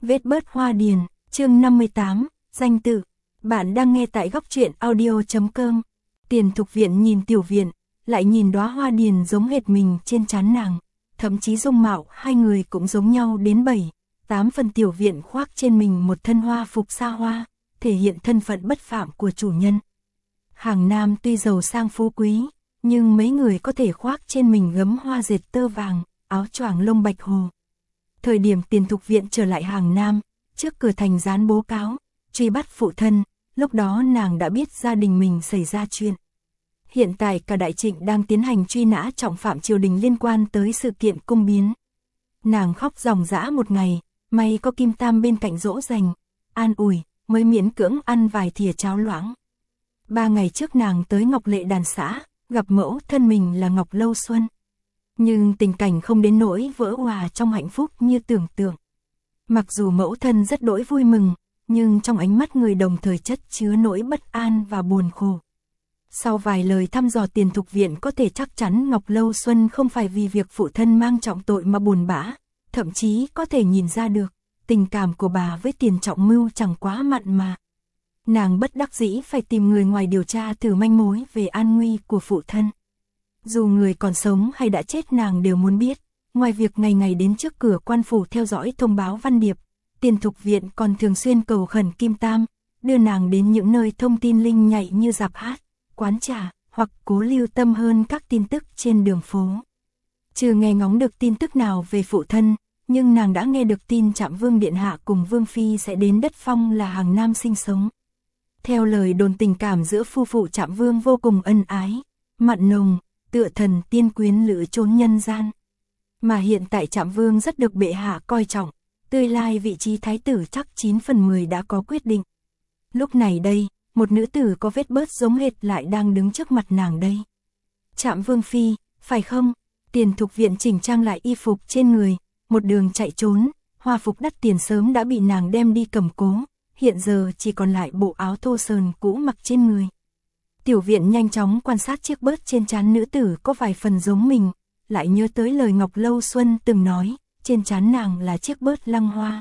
Vết bớt hoa điền, chương 58, danh tự. Bạn đang nghe tại góc truyện audio.com. Tiền Thục Viện nhìn Tiểu Viện, lại nhìn đóa hoa điền giống hệt mình trên trán nàng. Thậm chí dung mạo hai người cũng giống nhau đến 7-8 phần. Tiểu Viện khoác trên mình một thân hoa phục xa hoa, thể hiện thân phận bất phạm của chủ nhân. Hàng Nam tuy giàu sang phú quý, nhưng mấy người có thể khoác trên mình gấm hoa dệt tơ vàng, áo choàng lông bạch hồ. Thời điểm Tiền Thục Viện trở lại Hàng Nam, trước cửa thành dán bố cáo, truy bắt phụ thân, lúc đó nàng đã biết gia đình mình xảy ra chuyện. Hiện tại cả Đại Trịnh đang tiến hành truy nã trọng phạm triều đình liên quan tới sự kiện cung biến. Nàng khóc ròng rã một ngày, may có Kim Tam bên cạnh dỗ dành, an ủi, mới miễn cưỡng ăn vài thìa cháo loãng. 3 ngày trước nàng tới Ngọc Lệ Đàn xã, gặp mẫu thân mình là Ngọc Lâu Xuân. Nhưng tình cảnh không đến nỗi vỡ òa trong hạnh phúc như tưởng tượng. Mặc dù mẫu thân rất đỗi vui mừng, nhưng trong ánh mắt người đồng thời chất chứa nỗi bất an và buồn khổ. Sau vài lời thăm dò, Tiền Thục Viện có thể chắc chắn Ngọc Lâu Xuân không phải vì việc phụ thân mang trọng tội mà buồn bã, thậm chí có thể nhìn ra được, tình cảm của bà với Tiền Trọng Mưu chẳng quá mặn mà. Nàng bất đắc dĩ phải tìm người ngoài điều tra thử manh mối về an nguy của phụ thân. Dù người còn sống hay đã chết nàng đều muốn biết. Ngoài việc ngày ngày đến trước cửa quan phủ theo dõi thông báo văn điệp, Tiền Thục Viện còn thường xuyên cầu khẩn Kim Tam, đưa nàng đến những nơi thông tin linh nhạy như rạp hát, quán trà, hoặc cố lưu tâm hơn các tin tức trên đường phố. Chưa nghe ngóng được tin tức nào về phụ thân, nhưng nàng đã nghe được tin Trạm Vương Điện Hạ cùng Vương Phi sẽ đến đất Phong là Hàng Nam sinh sống. Theo lời đồn, tình cảm giữa phu phụ Trạm Vương vô cùng ân ái, mặn nồng, tựa thần tiên quyến lữ trốn nhân gian. Mà hiện tại Trạm Vương rất được bệ hạ coi trọng, tương lai vị trí thái tử chắc 9 phần 10 đã có quyết định. Lúc này đây, một nữ tử có vết bớt giống hệt lại đang đứng trước mặt nàng đây. Trạm Vương Phi, phải không? Tiền Thục Viện chỉnh trang lại y phục trên người, một đường chạy trốn, hoa phục đắt tiền sớm đã bị nàng đem đi cầm cố, hiện giờ chỉ còn lại bộ áo thô sờn cũ mặc trên người. Tiểu Viện nhanh chóng quan sát chiếc bớt trên trán nữ tử có vài phần giống mình, lại nhớ tới lời Ngọc Lâu Xuân từng nói, trên trán nàng là chiếc bớt lăng hoa.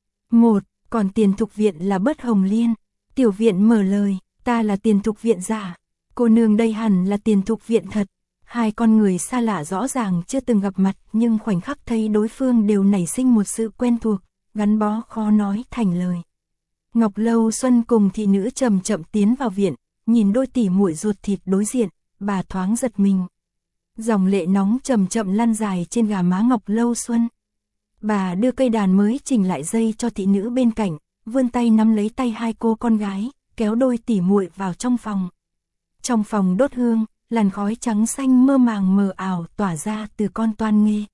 Còn Tiền Thục Viện là bớt hồng liên. Tiểu Viện mở lời, ta là Tiền Thục Viện giả, cô nương đây hẳn là Tiền Thục Viện thật. Hai con người xa lạ rõ ràng chưa từng gặp mặt, nhưng khoảnh khắc thấy đối phương đều nảy sinh một sự quen thuộc, gắn bó khó nói thành lời. Ngọc Lâu Xuân cùng thị nữ chậm chậm tiến vào viện, nhìn đôi tỉ muội ruột thịt đối diện, bà thoáng giật mình. Dòng lệ nóng chậm chậm lăn dài trên gò má Ngọc Lâu Xuân. Bà đưa cây đàn mới chỉnh lại dây cho thị nữ bên cạnh, vươn tay nắm lấy tay hai cô con gái, kéo đôi tỉ muội vào trong phòng. Trong phòng đốt hương, làn khói trắng xanh mơ màng mờ ảo tỏa ra từ con toan nghê.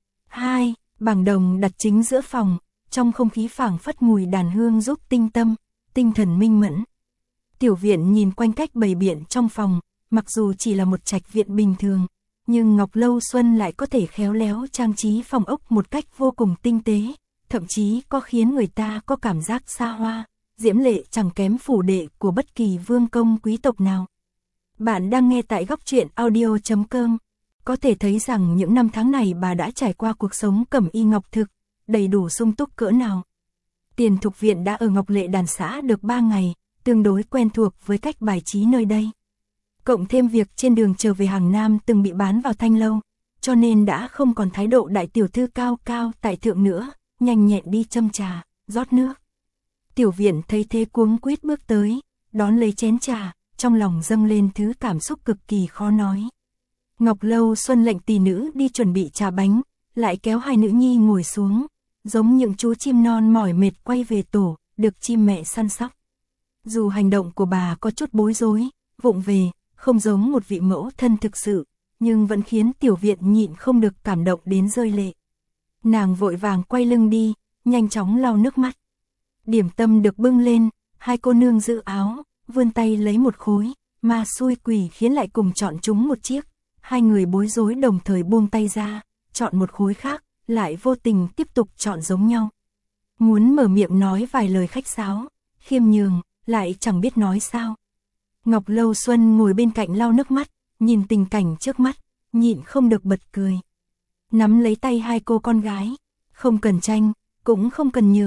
Bảng đồng đặt chính giữa phòng, trong không khí phảng phất mùi đàn hương giúp tinh tâm, tinh thần minh mẫn. Tiểu Viện nhìn quanh cách bày biện trong phòng, mặc dù chỉ là một trạch viện bình thường, nhưng Ngọc Lâu Xuân lại có thể khéo léo trang trí phòng ốc một cách vô cùng tinh tế, thậm chí có khiến người ta có cảm giác xa hoa, diễm lệ chẳng kém phủ đệ của bất kỳ vương công quý tộc nào. Bạn đang nghe tại góc truyện audio.com. Có thể thấy rằng những năm tháng này bà đã trải qua cuộc sống cẩm y ngọc thực, đầy đủ sung túc cỡ nào. Tiền Thục Viện đã ở Ngọc Lệ Đàn xã được 3 ngày, tương đối quen thuộc với cách bài trí nơi đây. Cộng thêm việc trên đường trở về Hàng Nam từng bị bán vào thanh lâu, cho nên đã không còn thái độ đại tiểu thư cao cao tại thượng nữa, nhanh nhẹn đi châm trà, rót nước. Tiểu Viện thấy thế cuống quýt bước tới, đón lấy chén trà, trong lòng dâng lên thứ cảm xúc cực kỳ khó nói. Ngọc Lâu Xuân lệnh tỳ nữ đi chuẩn bị trà bánh, lại kéo hai nữ nhi ngồi xuống, giống những chú chim non mỏi mệt quay về tổ, được chim mẹ săn sóc. Dù hành động của bà có chút bối rối, vụng về, không giống một vị mẫu thân thực sự, nhưng vẫn khiến Tiểu Viện nhịn không được cảm động đến rơi lệ. Nàng vội vàng quay lưng đi, nhanh chóng lau nước mắt. Điểm tâm được bưng lên, hai cô nương giữ áo, vươn tay lấy một khối, ma xui quỷ khiến lại cùng chọn chúng một chiếc. Hai người bối rối đồng thời buông tay ra, chọn một khối khác, lại vô tình tiếp tục chọn giống nhau. Muốn mở miệng nói vài lời khách sáo, khiêm nhường, lại chẳng biết nói sao. Ngọc Lâu Xuân ngồi bên cạnh lau nước mắt, nhìn tình cảnh trước mắt, nhịn không được bật cười. Nắm lấy tay hai cô con gái, không cần tranh, cũng không cần nhường,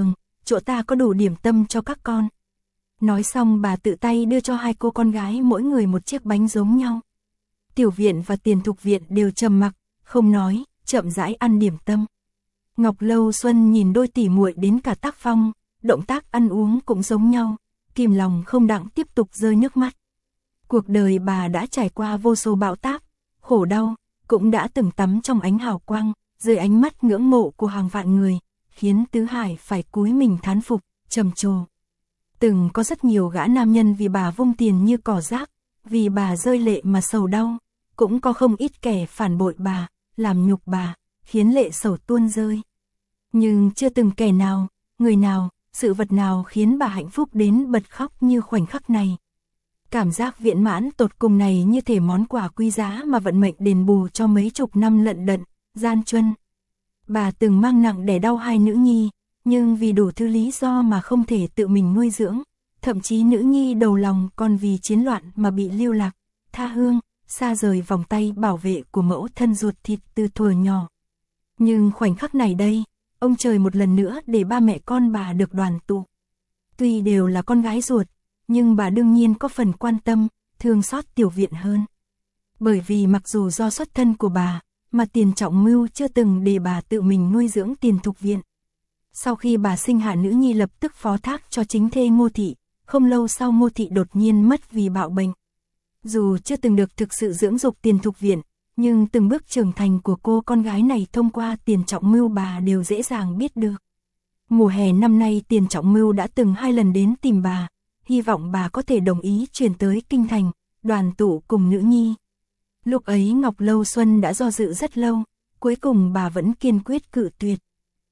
chỗ ta có đủ điểm tâm cho các con. Nói xong bà tự tay đưa cho hai cô con gái mỗi người một chiếc bánh giống nhau. Tiểu Viện và Tiền Thục Viện đều trầm mặc, không nói, chậm rãi ăn điểm tâm. Ngọc Lâu Xuân nhìn đôi tỷ muội đến cả tác phong, động tác ăn uống cũng giống nhau, kìm lòng không đặng tiếp tục rơi nước mắt. Cuộc đời bà đã trải qua vô số bão táp, khổ đau, cũng đã từng tắm trong ánh hào quang, dưới ánh mắt ngưỡng mộ của hàng vạn người, khiến Tứ Hải phải cúi mình thán phục, trầm trồ. Từng có rất nhiều gã nam nhân vì bà vung tiền như cỏ rác, vì bà rơi lệ mà sầu đau, cũng có không ít kẻ phản bội bà, làm nhục bà, khiến lệ sầu tuôn rơi. Nhưng chưa từng kẻ nào, người nào, sự vật nào khiến bà hạnh phúc đến bật khóc như khoảnh khắc này. Cảm giác viện mãn tột cùng này như thể món quà quý giá mà vận mệnh đền bù cho mấy chục năm lận đận, gian truân. Bà từng mang nặng đẻ đau hai nữ nhi, nhưng vì đủ thứ lý do mà không thể tự mình nuôi dưỡng, thậm chí nữ nhi đầu lòng còn vì chiến loạn mà bị lưu lạc, tha hương, xa rời vòng tay bảo vệ của mẫu thân ruột thịt từ thuở nhỏ. Nhưng khoảnh khắc này đây, ông trời một lần nữa để ba mẹ con bà được đoàn tụ. Tuy đều là con gái ruột, nhưng bà đương nhiên có phần quan tâm, thương xót Tiểu Viện hơn. Bởi vì mặc dù do xuất thân của bà, mà Tiền Trọng Mưu chưa từng để bà tự mình nuôi dưỡng Tiền Thục Viện. Sau khi bà sinh hạ nữ nhi lập tức phó thác cho chính thê Ngô Thị, không lâu sau Ngô Thị đột nhiên mất vì bạo bệnh. Dù chưa từng được thực sự dưỡng dục Tiền Thục Viện, nhưng từng bước trưởng thành của cô con gái này thông qua Tiền Trọng Mưu bà đều dễ dàng biết được. Mùa hè năm nay Tiền Trọng Mưu đã từng 2 lần đến tìm bà, hy vọng bà có thể đồng ý chuyển tới Kinh Thành, đoàn tụ cùng nữ nhi. Lúc ấy Ngọc Lâu Xuân đã do dự rất lâu, cuối cùng bà vẫn kiên quyết cự tuyệt.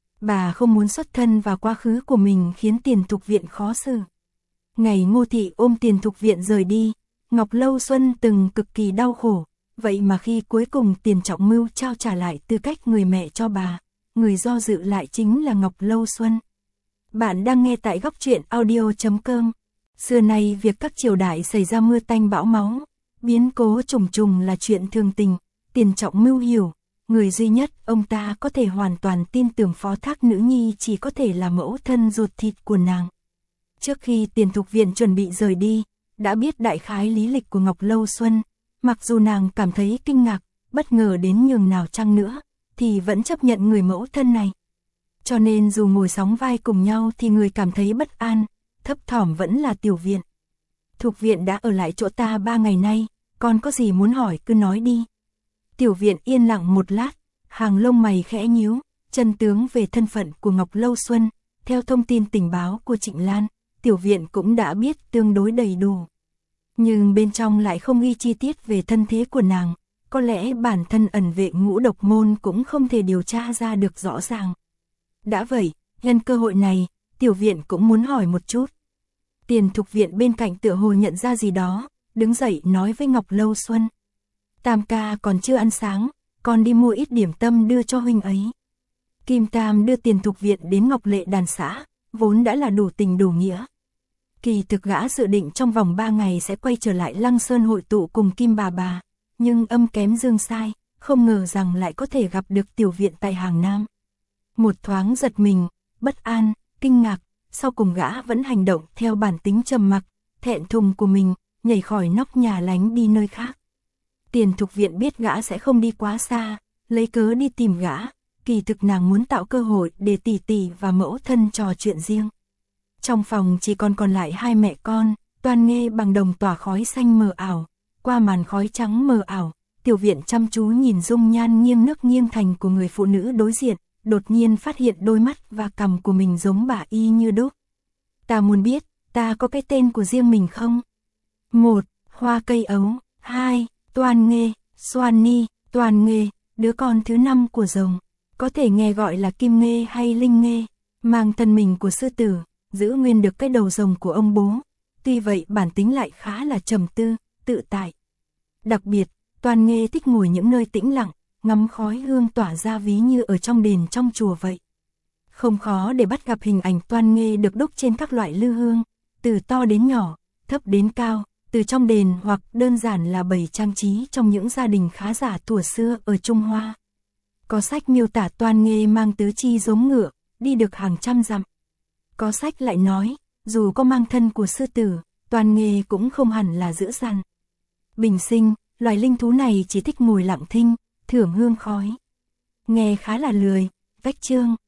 Bà không muốn xuất thân vào quá khứ của mình khiến Tiền Thục Viện khó xử. Ngày Ngô Thị ôm Tiền Thục Viện rời đi, Ngọc Lâu Xuân từng cực kỳ đau khổ, vậy mà khi cuối cùng Tiền Trọng Mưu trao trả lại tư cách người mẹ cho bà, người do dự lại chính là Ngọc Lâu Xuân. Bạn đang nghe tại Góc Truyện Audio.com. Xưa nay việc các triều đại xảy ra mưa tanh bão máu, biến cố trùng trùng là chuyện thường tình, Tiền Trọng Mưu hiểu, người duy nhất ông ta có thể hoàn toàn tin tưởng phó thác nữ nhi chỉ có thể là mẫu thân ruột thịt của nàng. Trước khi Tiền Thục Viện chuẩn bị rời đi, đã biết đại khái lý lịch của Ngọc Lâu Xuân, mặc dù nàng cảm thấy kinh ngạc, bất ngờ đến nhường nào chăng nữa, thì vẫn chấp nhận người mẫu thân này. Cho nên dù ngồi sóng vai cùng nhau thì người cảm thấy bất an, thấp thỏm vẫn là Tiểu Viện. Thục Viện đã ở lại chỗ ta 3 ngày nay, con có gì muốn hỏi cứ nói đi. Tiểu Viện yên lặng một lát, hàng lông mày khẽ nhíu, chân tướng về thân phận của Ngọc Lâu Xuân, theo thông tin tình báo của Trịnh Lan, Tiểu Viện cũng đã biết tương đối đầy đủ. Nhưng bên trong lại không ghi chi tiết về thân thế của nàng, có lẽ bản thân ẩn vệ Ngũ Độc Môn cũng không thể điều tra ra được rõ ràng. Đã vậy, nhân cơ hội này, Tiểu Viện cũng muốn hỏi một chút. Tiền Thục Viện bên cạnh tựa hồ nhận ra gì đó, đứng dậy nói với Ngọc Lâu Xuân. Tam ca còn chưa ăn sáng, con đi mua ít điểm tâm đưa cho huynh ấy. Kim Tam đưa Tiền Thục Viện đến Ngọc Lệ đàn xã, vốn đã là đủ tình đủ nghĩa. Kỳ thực gã dự định trong vòng 3 ngày sẽ quay trở lại Lăng Sơn hội tụ cùng Kim bà, nhưng âm kém dương sai, không ngờ rằng lại có thể gặp được Tiểu Viện tại Hàng Nam. Một thoáng giật mình, bất an, kinh ngạc, sau cùng gã vẫn hành động theo bản tính trầm mặc, thẹn thùng của mình, nhảy khỏi nóc nhà lánh đi nơi khác. Tiền Thục Viện biết gã sẽ không đi quá xa, lấy cớ đi tìm gã, kỳ thực nàng muốn tạo cơ hội để tỷ tỷ và mẫu thân trò chuyện riêng. Trong phòng chỉ còn lại hai mẹ con, Toan Nghê bằng đồng tỏa khói xanh mờ ảo, qua màn khói trắng mờ ảo, Tiểu Viện chăm chú nhìn dung nhan nghiêng nước nghiêng thành của người phụ nữ đối diện, đột nhiên phát hiện đôi mắt và cằm của mình giống bà y như đúc. Ta muốn biết, ta có cái tên của riêng mình không? 1. Hoa cây ấu. 2. Toan Nghê, Xoan Ni, Toan Nghê, đứa con thứ 5 của rồng. Có thể nghe gọi là Kim Nghê hay Linh Nghê, mang thân mình của sư tử, giữ nguyên được cái đầu rồng của ông bố. Tuy vậy bản tính lại khá là trầm tư, tự tại. Đặc biệt, Toan Nghê thích ngồi những nơi tĩnh lặng, ngắm khói hương tỏa ra ví như ở trong đền trong chùa vậy. Không khó để bắt gặp hình ảnh Toan Nghê được đúc trên các loại lư hương, từ to đến nhỏ, thấp đến cao, từ trong đền hoặc đơn giản là bày trang trí trong những gia đình khá giả thuở xưa ở Trung Hoa. Có sách miêu tả Toan Nghê mang tứ chi giống ngựa, đi được hàng trăm dặm. Có sách lại nói, dù có mang thân của sư tử, toàn nghề cũng không hẳn là giữ săn. Bình sinh, loài linh thú này chỉ thích ngồi lặng thinh, thưởng hương khói. Nghe khá là lười, vách chương.